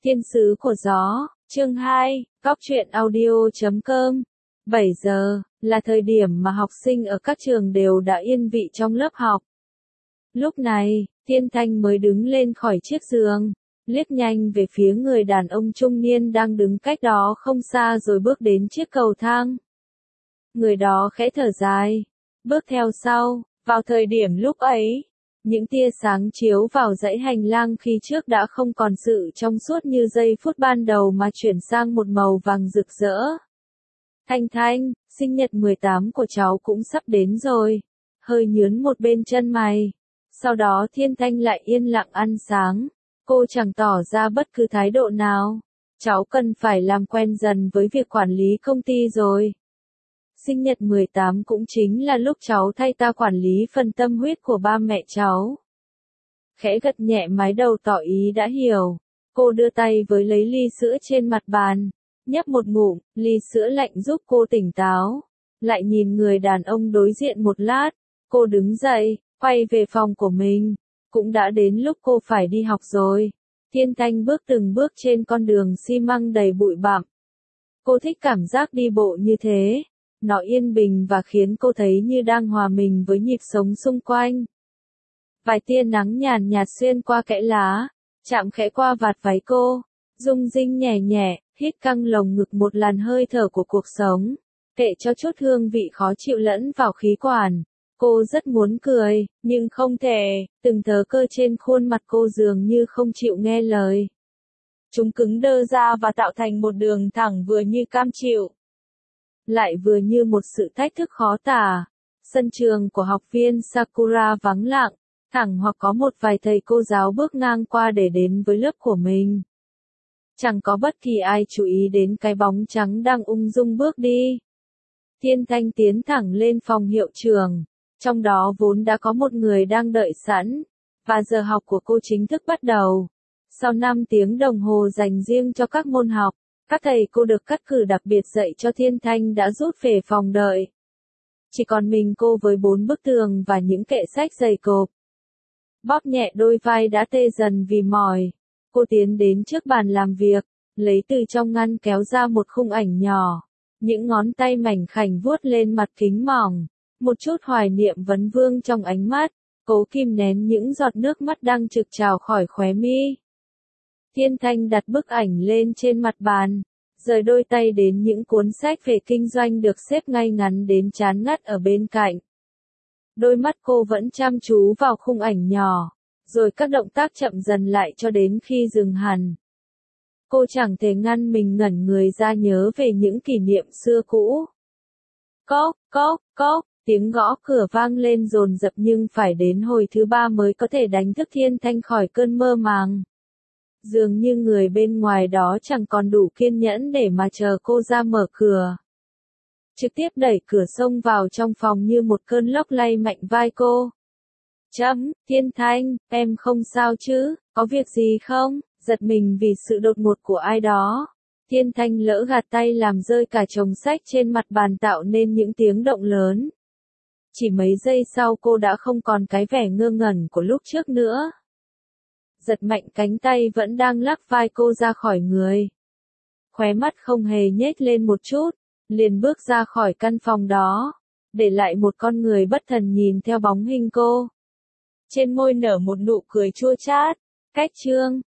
Thiên sứ của gió, chương 2, góc truyện audio.com. 7 giờ, là thời điểm mà học sinh ở các trường đều đã yên vị trong lớp học. Lúc này, Thiên Thanh mới đứng lên khỏi chiếc giường, liếc nhanh về phía người đàn ông trung niên đang đứng cách đó không xa rồi bước đến chiếc cầu thang. Người đó khẽ thở dài, bước theo sau, vào thời điểm lúc ấy. Những tia sáng chiếu vào dãy hành lang khi trước đã không còn sự trong suốt như giây phút ban đầu mà chuyển sang một màu vàng rực rỡ. Thanh Thanh, sinh nhật 18 của cháu cũng sắp đến rồi. Hơi nhướn một bên chân mày. Sau đó Thiên Thanh lại yên lặng ăn sáng. Cô chẳng tỏ ra bất cứ thái độ nào. Cháu cần phải làm quen dần với việc quản lý công ty rồi. Sinh nhật 18 cũng chính là lúc cháu thay ta quản lý phần tâm huyết của ba mẹ cháu. Khẽ gật nhẹ mái đầu tỏ ý đã hiểu. Cô đưa tay với lấy ly sữa trên mặt bàn. Nhấp một ngụm, ly sữa lạnh giúp cô tỉnh táo. Lại nhìn người đàn ông đối diện một lát. Cô đứng dậy, quay về phòng của mình. Cũng đã đến lúc cô phải đi học rồi. Thiên Thanh bước từng bước trên con đường xi măng đầy bụi bặm. Cô thích cảm giác đi bộ như thế. Nó yên bình và khiến cô thấy như đang hòa mình với nhịp sống xung quanh. Vài tia nắng nhàn nhạt xuyên qua kẽ lá, chạm khẽ qua vạt váy cô, rung rinh nhẹ nhẹ, hít căng lồng ngực một làn hơi thở của cuộc sống, kệ cho chút hương vị khó chịu lẫn vào khí quản. Cô rất muốn cười, nhưng không thể, từng thớ cơ trên khuôn mặt cô dường như không chịu nghe lời. Chúng cứng đơ ra và tạo thành một đường thẳng vừa như cam chịu. Lại vừa như một sự thách thức khó tả. Sân trường của học viên Sakura vắng lặng, thẳng hoặc có một vài thầy cô giáo bước ngang qua để đến với lớp của mình. Chẳng có bất kỳ ai chú ý đến cái bóng trắng đang ung dung bước đi. Thiên Thanh tiến thẳng lên phòng hiệu trưởng, trong đó vốn đã có một người đang đợi sẵn, và giờ học của cô chính thức bắt đầu. Sau 5 tiếng đồng hồ dành riêng cho các môn học, các thầy cô được cắt cử đặc biệt dạy cho Thiên Thanh đã rút về phòng đợi. Chỉ còn mình cô với 4 bức tường và những kệ sách dày cộp. Bóp nhẹ đôi vai đã tê dần vì mỏi. Cô tiến đến trước bàn làm việc, lấy từ trong ngăn kéo ra một khung ảnh nhỏ. Những ngón tay mảnh khảnh vuốt lên mặt kính mỏng. Một chút hoài niệm vấn vương trong ánh mắt. Cố kìm nén những giọt nước mắt đang trực trào khỏi khóe mi. Thiên Thanh đặt bức ảnh lên trên mặt bàn, rời đôi tay đến những cuốn sách về kinh doanh được xếp ngay ngắn đến chán ngắt ở bên cạnh. Đôi mắt cô vẫn chăm chú vào khung ảnh nhỏ, rồi các động tác chậm dần lại cho đến khi dừng hẳn. Cô chẳng thể ngăn mình ngẩn người ra nhớ về những kỷ niệm xưa cũ. Cốc, cốc, cốc, tiếng gõ cửa vang lên dồn dập nhưng phải đến hồi thứ 3 mới có thể đánh thức Thiên Thanh khỏi cơn mơ màng. Dường như người bên ngoài đó chẳng còn đủ kiên nhẫn để mà chờ cô ra mở cửa. Trực tiếp đẩy cửa xông vào trong phòng như một cơn lốc lay mạnh vai cô. Thiên Thanh, em không sao chứ, có việc gì không? Giật mình vì sự đột ngột của ai đó. Thiên Thanh lỡ gạt tay làm rơi cả chồng sách trên mặt bàn tạo nên những tiếng động lớn. Chỉ mấy giây sau cô đã không còn cái vẻ ngơ ngẩn của lúc trước nữa. Giật mạnh cánh tay vẫn đang lắc vai cô ra khỏi người. Khóe mắt không hề nhếch lên một chút, liền bước ra khỏi căn phòng đó, để lại một con người bất thần nhìn theo bóng hình cô. Trên môi nở một nụ cười chua chát. Cách chương